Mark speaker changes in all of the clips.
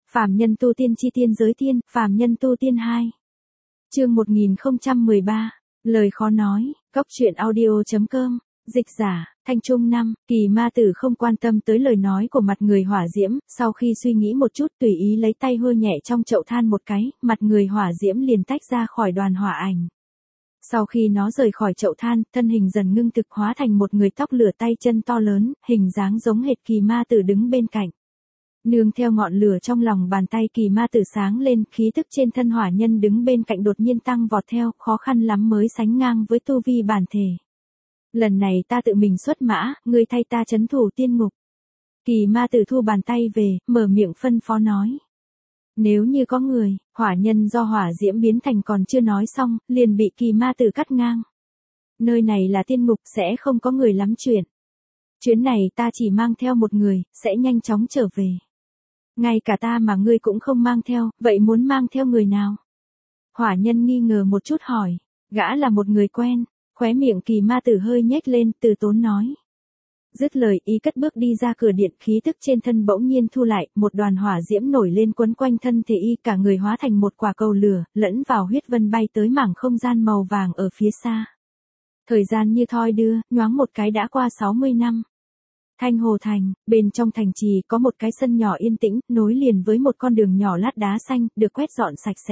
Speaker 1: Phàm nhân tu tiên chi tiên giới tiên, phàm nhân tu tiên 2. Chương 1013, lời khó nói, góc truyện audio.com, dịch giả, Thanh Trung 5, Kỳ Ma Tử không quan tâm tới lời nói của mặt người hỏa diễm, sau khi suy nghĩ một chút tùy ý lấy tay hơ nhẹ trong chậu than một cái, mặt người hỏa diễm liền tách ra khỏi đoàn hỏa ảnh. Sau khi nó rời khỏi chậu than, thân hình dần ngưng thực hóa thành một người tóc lửa tay chân to lớn, hình dáng giống hệt Kỳ Ma Tử đứng bên cạnh. Nương theo ngọn lửa trong lòng bàn tay Kỳ Ma Tử sáng lên, khí tức trên thân hỏa nhân đứng bên cạnh đột nhiên tăng vọt theo, khó khăn lắm mới sánh ngang với tu vi bản thể. Lần này ta tự mình xuất mã, ngươi thay ta trấn thủ tiên ngục. Kỳ Ma Tử thu bàn tay về, mở miệng phân phó nói. Nếu như có người, hỏa nhân do hỏa diễm biến thành còn chưa nói xong, liền bị Kỳ Ma Tử cắt ngang. Nơi này là tiên ngục, sẽ không có người lắm chuyện. Chuyến này ta chỉ mang theo một người, sẽ nhanh chóng trở về. Ngay cả ta mà ngươi cũng không mang theo, vậy muốn mang theo người nào? Hỏa nhân nghi ngờ một chút hỏi, gã là một người quen, khóe miệng Kỳ Ma Tử hơi nhếch lên, từ tốn nói. Dứt lời ý cất bước đi ra cửa điện, khí tức trên thân bỗng nhiên thu lại, một đoàn hỏa diễm nổi lên quấn quanh thân thể y, cả người hóa thành một quả cầu lửa, lẫn vào huyết vân bay tới mảng không gian màu vàng ở phía xa. Thời gian như thoi đưa, nhoáng một cái đã qua 60 năm. Thanh Hồ Thành, bên trong thành trì có một cái sân nhỏ yên tĩnh, nối liền với một con đường nhỏ lát đá xanh, được quét dọn sạch sẽ.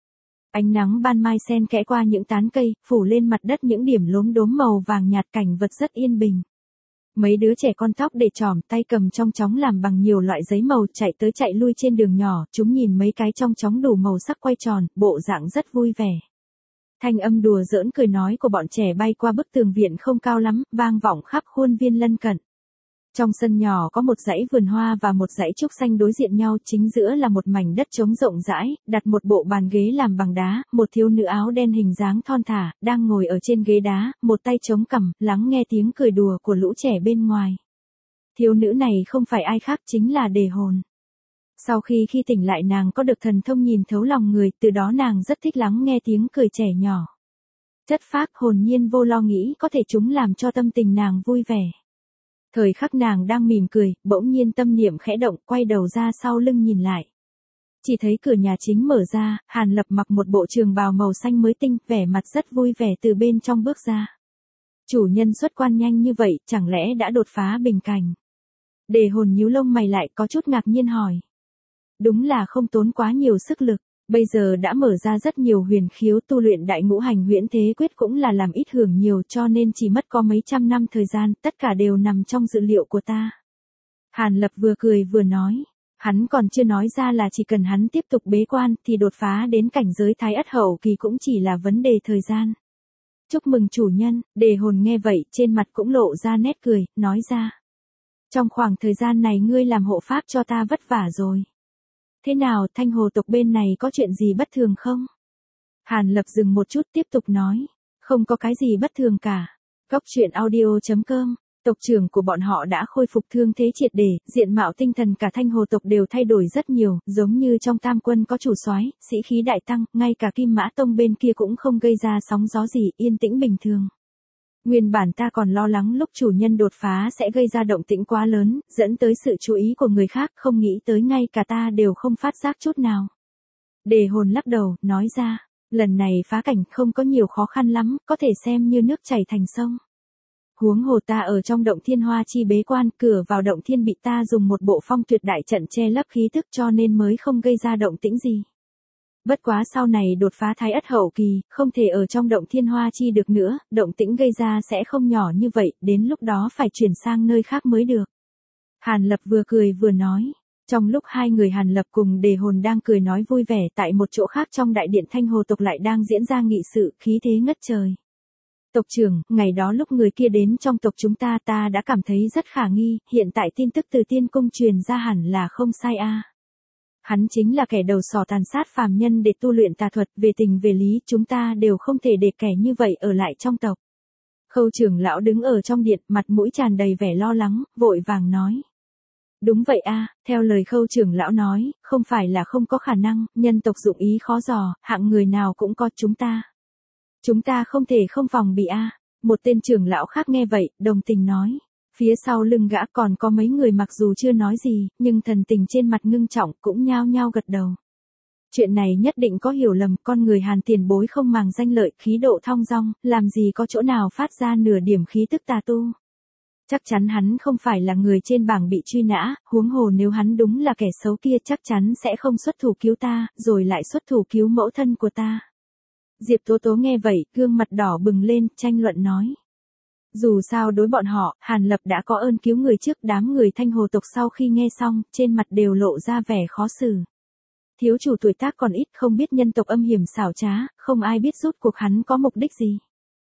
Speaker 1: Ánh nắng ban mai xen kẽ qua những tán cây, phủ lên mặt đất những điểm lốm đốm màu vàng nhạt, cảnh vật rất yên bình. Mấy đứa trẻ con tóc để trỏm, tay cầm trong chóng làm bằng nhiều loại giấy màu, chạy tới chạy lui trên đường nhỏ, chúng nhìn mấy cái trong chóng đủ màu sắc quay tròn, bộ dạng rất vui vẻ. Thanh âm đùa giỡn cười nói của bọn trẻ bay qua bức tường viện không cao lắm, vang vọng khắp khuôn viên lân cận. Trong sân nhỏ có một dãy vườn hoa và một dãy trúc xanh đối diện nhau, chính giữa là một mảnh đất trống rộng rãi, đặt một bộ bàn ghế làm bằng đá, một thiếu nữ áo đen hình dáng thon thả, đang ngồi ở trên ghế đá, một tay chống cằm, lắng nghe tiếng cười đùa của lũ trẻ bên ngoài. Thiếu nữ này không phải ai khác chính là Đề Hồn. Sau khi tỉnh lại nàng có được thần thông nhìn thấu lòng người, từ đó nàng rất thích lắng nghe tiếng cười trẻ nhỏ. Chất phác hồn nhiên vô lo nghĩ có thể chúng làm cho tâm tình nàng vui vẻ. Thời khắc nàng đang mỉm cười, bỗng nhiên tâm niệm khẽ động, quay đầu ra sau lưng nhìn lại. Chỉ thấy cửa nhà chính mở ra, Hàn Lập mặc một bộ trường bào màu xanh mới tinh, vẻ mặt rất vui vẻ từ bên trong bước ra. Chủ nhân xuất quan nhanh như vậy, chẳng lẽ đã đột phá bình cảnh? Đề Hồn nhíu lông mày lại, có chút ngạc nhiên hỏi. Đúng là không tốn quá nhiều sức lực. Bây giờ đã mở ra rất nhiều huyền khiếu, tu luyện đại ngũ hành huyễn thế quyết cũng là làm ít hưởng nhiều, cho nên chỉ mất có mấy trăm năm thời gian, tất cả đều nằm trong dự liệu của ta. Hàn Lập vừa cười vừa nói, hắn còn chưa nói ra là chỉ cần hắn tiếp tục bế quan thì đột phá đến cảnh giới thái ất hậu kỳ cũng chỉ là vấn đề thời gian. Chúc mừng chủ nhân. Đề Hồn nghe vậy trên mặt cũng lộ ra nét cười, nói ra. Trong khoảng thời gian này ngươi làm hộ pháp cho ta vất vả rồi. Thế nào, Thanh Hồ tộc bên này có chuyện gì bất thường không? Hàn Lập dừng một chút tiếp tục nói. Không có cái gì bất thường cả. Góc truyện audio.com, tộc trưởng của bọn họ đã khôi phục thương thế triệt để, diện mạo tinh thần cả Thanh Hồ tộc đều thay đổi rất nhiều, giống như trong tam quân có chủ soái, sĩ khí đại tăng, ngay cả Kim Mã Tông bên kia cũng không gây ra sóng gió gì, yên tĩnh bình thường. Nguyên bản ta còn lo lắng lúc chủ nhân đột phá sẽ gây ra động tĩnh quá lớn, dẫn tới sự chú ý của người khác, không nghĩ tới ngay cả ta đều không phát giác chút nào. Đề Hồn lắc đầu, nói ra, lần này phá cảnh không có nhiều khó khăn lắm, có thể xem như nước chảy thành sông. Huống hồ ta ở trong động thiên hoa chi bế quan, cửa vào động thiên bị ta dùng một bộ phong tuyệt đại trận che lấp khí thức cho nên mới không gây ra động tĩnh gì. Bất quá sau này đột phá thái ất hậu kỳ, không thể ở trong động thiên hoa chi được nữa, động tĩnh gây ra sẽ không nhỏ như vậy, đến lúc đó phải chuyển sang nơi khác mới được. Hàn Lập vừa cười vừa nói. Trong lúc hai người Hàn Lập cùng Đề Hồn đang cười nói vui vẻ, tại một chỗ khác trong đại điện Thanh Hồ tộc lại đang diễn ra nghị sự, khí thế ngất trời. Tộc trưởng, ngày đó lúc người kia đến trong tộc chúng ta đã cảm thấy rất khả nghi, hiện tại tin tức từ tiên cung truyền ra hẳn là không sai a. Hắn chính là kẻ đầu sỏ tàn sát phàm nhân để tu luyện tà thuật, về tình về lý chúng ta đều không thể để kẻ như vậy ở lại trong tộc. Khâu trưởng lão đứng ở trong điện, mặt mũi tràn đầy vẻ lo lắng, vội vàng nói. Đúng vậy a, theo lời Khâu trưởng lão nói, không phải là không có khả năng, nhân tộc dụng ý khó dò, hạng người nào cũng có chúng ta. Chúng ta không thể không phòng bị a. Một tên trưởng lão khác nghe vậy, đồng tình nói. Phía sau lưng gã còn có mấy người mặc dù chưa nói gì, nhưng thần tình trên mặt ngưng trọng cũng nhao nhao gật đầu. Chuyện này nhất định có hiểu lầm, con người Hàn tiền bối không màng danh lợi, khí độ thong dong, làm gì có chỗ nào phát ra nửa điểm khí tức tà tu. Chắc chắn hắn không phải là người trên bảng bị truy nã, huống hồ nếu hắn đúng là kẻ xấu kia chắc chắn sẽ không xuất thủ cứu ta, rồi lại xuất thủ cứu mẫu thân của ta. Diệp Tố Tố nghe vậy, gương mặt đỏ bừng lên, tranh luận nói. Dù sao đối bọn họ, Hàn Lập đã có ơn cứu người trước. Đám người Thanh Hồ tộc sau khi nghe xong, trên mặt đều lộ ra vẻ khó xử. Thiếu chủ tuổi tác còn ít, không biết nhân tộc âm hiểm xảo trá, không ai biết rốt cuộc hắn có mục đích gì.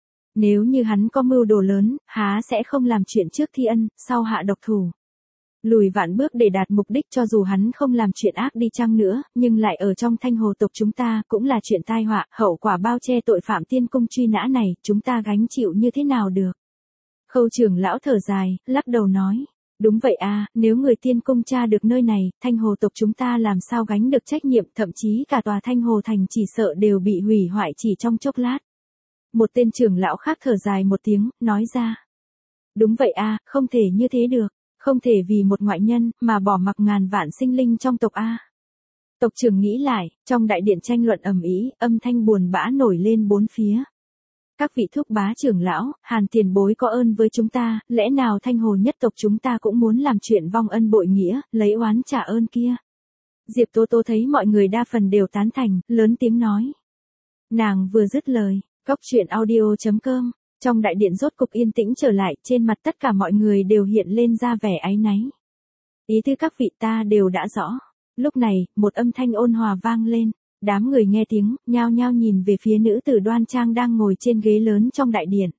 Speaker 1: Nếu như hắn có mưu đồ lớn, há sẽ không làm chuyện trước thi ân, sau hạ độc thủ. Lùi vạn bước để đạt mục đích, cho dù hắn không làm chuyện ác đi chăng nữa, nhưng lại ở trong Thanh Hồ tộc chúng ta cũng là chuyện tai họa, hậu quả bao che tội phạm tiên cung truy nã này, chúng ta gánh chịu như thế nào được. Khâu trưởng lão thở dài, lắc đầu nói. Đúng vậy à, nếu người tiên cung tra được nơi này, Thanh Hồ tộc chúng ta làm sao gánh được trách nhiệm, thậm chí cả tòa Thanh Hồ thành chỉ sợ đều bị hủy hoại chỉ trong chốc lát. Một tên trưởng lão khác thở dài một tiếng, nói ra. Đúng vậy à, không thể như thế được, không thể vì một ngoại nhân mà bỏ mặc ngàn vạn sinh linh trong tộc a. Tộc trưởng nghĩ lại, trong đại điện tranh luận ầm ĩ, âm thanh buồn bã nổi lên bốn phía. Các vị thúc bá trưởng lão, Hàn tiền bối có ơn với chúng ta, lẽ nào Thanh Hồ nhất tộc chúng ta cũng muốn làm chuyện vong ân bội nghĩa, lấy oán trả ơn kia. Diệp Tố Tố thấy mọi người đa phần đều tán thành, lớn tiếng nói. Nàng vừa dứt lời, cóc truyện audio.com, trong đại điện rốt cục yên tĩnh trở lại, trên mặt tất cả mọi người đều hiện lên ra vẻ áy náy. Ý tứ các vị ta đều đã rõ. Lúc này, một âm thanh ôn hòa vang lên. Đám người nghe tiếng, nhao nhao nhìn về phía nữ tử đoan trang đang ngồi trên ghế lớn trong đại điện.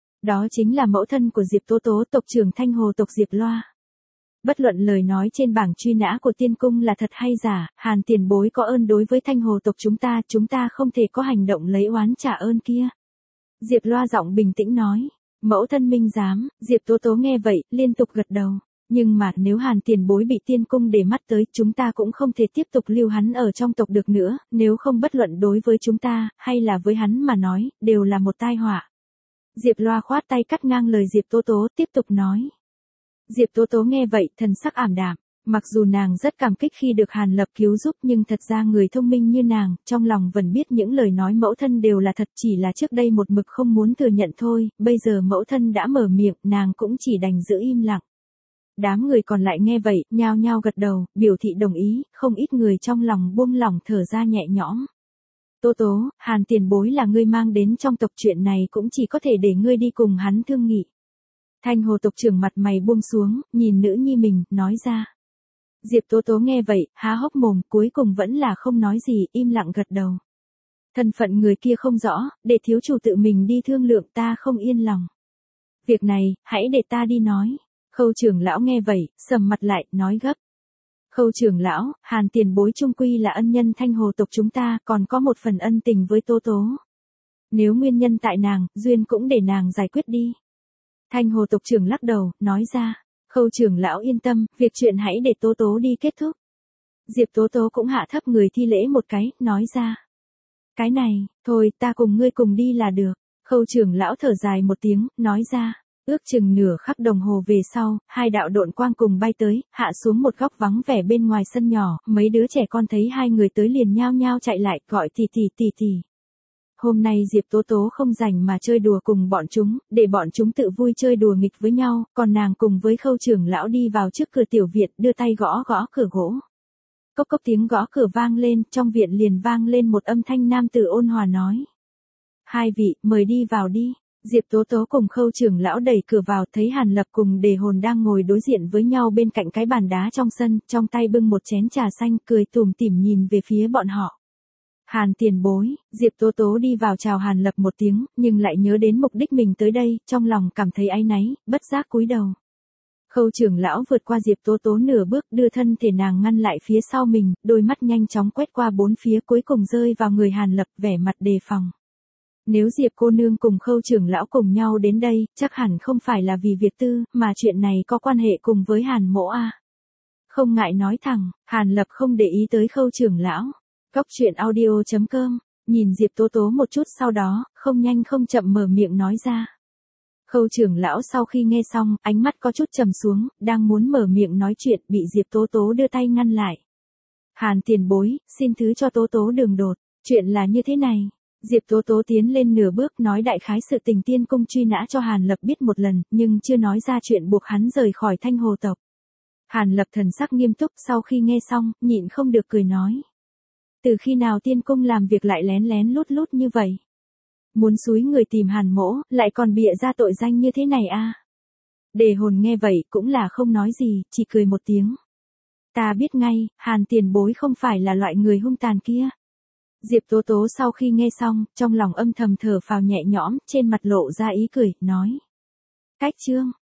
Speaker 1: Đó chính là mẫu thân của Diệp Tố Tố, tộc trưởng Thanh Hồ tộc Diệp Loa. Bất luận lời nói trên bảng truy nã của tiên cung là thật hay giả, Hàn tiền bối có ơn đối với Thanh Hồ tộc chúng ta không thể có hành động lấy oán trả ơn kia. Diệp Loa giọng bình tĩnh nói, mẫu thân minh giám. Diệp Tố Tố nghe vậy, liên tục gật đầu. Nhưng mà nếu Hàn tiền bối bị tiên cung để mắt tới, chúng ta cũng không thể tiếp tục lưu hắn ở trong tộc được nữa, nếu không bất luận đối với chúng ta, hay là với hắn mà nói, đều là một tai họa. Diệp Loa khoát tay cắt ngang lời Diệp Tố Tố, tiếp tục nói. Diệp Tố Tố nghe vậy, thần sắc ảm đạm. Mặc dù nàng rất cảm kích khi được Hàn Lập cứu giúp, nhưng thật ra người thông minh như nàng, trong lòng vẫn biết những lời nói mẫu thân đều là thật, chỉ là trước đây một mực không muốn thừa nhận thôi, bây giờ mẫu thân đã mở miệng, nàng cũng chỉ đành giữ im lặng. Đám người còn lại nghe vậy, nhao nhao gật đầu, biểu thị đồng ý, không ít người trong lòng buông lỏng thở ra nhẹ nhõm. Tố Tố, Hàn tiền bối là ngươi mang đến trong tộc, chuyện này cũng chỉ có thể để ngươi đi cùng hắn thương nghị. Thanh Hồ tộc trưởng mặt mày buông xuống, nhìn nữ nhi mình, nói ra. Diệp Tố Tố nghe vậy, há hốc mồm, cuối cùng vẫn là không nói gì, im lặng gật đầu. Thân phận người kia không rõ, để thiếu chủ tự mình đi thương lượng, ta không yên lòng. Việc này, hãy để ta đi nói. Khâu trưởng lão nghe vậy, sầm mặt lại, nói gấp. Khâu trưởng lão, Hàn tiền bối chung quy là ân nhân Thanh Hồ tộc chúng ta, còn có một phần ân tình với Tố Tố. Nếu nguyên nhân tại nàng, duyên cũng để nàng giải quyết đi. Thanh Hồ tộc trưởng lắc đầu, nói ra. Khâu trưởng lão yên tâm, việc chuyện hãy để Tố Tố đi kết thúc. Diệp Tố Tố cũng hạ thấp người thi lễ một cái, nói ra. Cái này, thôi ta cùng ngươi cùng đi là được. Khâu trưởng lão thở dài một tiếng, nói ra. Ước chừng nửa khắc đồng hồ về sau, hai đạo độn quang cùng bay tới, hạ xuống một góc vắng vẻ bên ngoài sân nhỏ, mấy đứa trẻ con thấy hai người tới liền nhao nhao chạy lại, gọi tỷ tỷ. Hôm nay Diệp Tố Tố không rảnh mà chơi đùa cùng bọn chúng, để bọn chúng tự vui chơi đùa nghịch với nhau, còn nàng cùng với Khâu trưởng lão đi vào trước cửa tiểu viện, đưa tay gõ gõ cửa gỗ. Cốc cốc tiếng gõ cửa vang lên, trong viện liền vang lên một âm thanh nam tử ôn hòa nói. Hai vị, mời đi vào đi. Diệp Tố Tố cùng Khâu trưởng lão đẩy cửa vào, thấy Hàn Lập cùng Đề Hồn đang ngồi đối diện với nhau bên cạnh cái bàn đá trong sân, trong tay bưng một chén trà xanh, cười tủm tỉm nhìn về phía bọn họ. Hàn tiền bối. Diệp Tố Tố đi vào chào Hàn Lập một tiếng, nhưng lại nhớ đến mục đích mình tới đây, trong lòng cảm thấy áy náy, bất giác cúi đầu. Khâu trưởng lão vượt qua Diệp Tố Tố nửa bước, đưa thân thể nàng ngăn lại phía sau mình, đôi mắt nhanh chóng quét qua bốn phía, cuối cùng rơi vào người Hàn Lập, vẻ mặt đề phòng. Nếu Diệp cô nương cùng Khâu trưởng lão cùng nhau đến đây, chắc hẳn không phải là vì việc tư, mà chuyện này có quan hệ cùng với Hàn mỗ a. Không ngại nói thẳng, Hàn Lập không để ý tới Khâu trưởng lão. Cóc truyện audio.com, nhìn Diệp Tố Tố một chút sau đó, không nhanh không chậm mở miệng nói ra. Khâu trưởng lão sau khi nghe xong, ánh mắt có chút trầm xuống, đang muốn mở miệng nói chuyện, bị Diệp Tố Tố đưa tay ngăn lại. Hàn tiền bối, xin thứ cho Tố Tố đường đột, chuyện là như thế này. Diệp Tố Tố tiến lên nửa bước nói đại khái sự tình tiên cung truy nã cho Hàn Lập biết một lần, nhưng chưa nói ra chuyện buộc hắn rời khỏi Thanh Hồ tộc. Hàn Lập thần sắc nghiêm túc sau khi nghe xong, nhịn không được cười nói. Từ khi nào tiên cung làm việc lại lén lén lút lút như vậy? Muốn xúi người tìm Hàn mỗ, lại còn bịa ra tội danh như thế này a? Đề hồn nghe vậy cũng là không nói gì, chỉ cười một tiếng. Ta biết ngay, Hàn tiền bối không phải là loại người hung tàn kia. Diệp Tố Tố sau khi nghe xong, trong lòng âm thầm thở phào nhẹ nhõm, trên mặt lộ ra ý cười, nói. Cách chương.